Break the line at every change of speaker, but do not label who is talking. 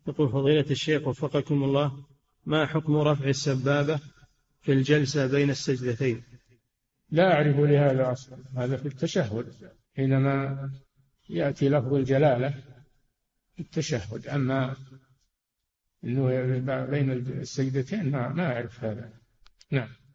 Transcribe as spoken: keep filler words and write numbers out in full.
يقول فضيلة الشيخ وفقكم الله، ما حكم رفع السبابة في الجلسة بين السجدتين؟
لا أعرف لهذا أصلا، هذا في التشهد حينما يأتي لفظ الجلالة في التشهد، أما أنه بين السجدتين ما ما أعرف هذا. نعم.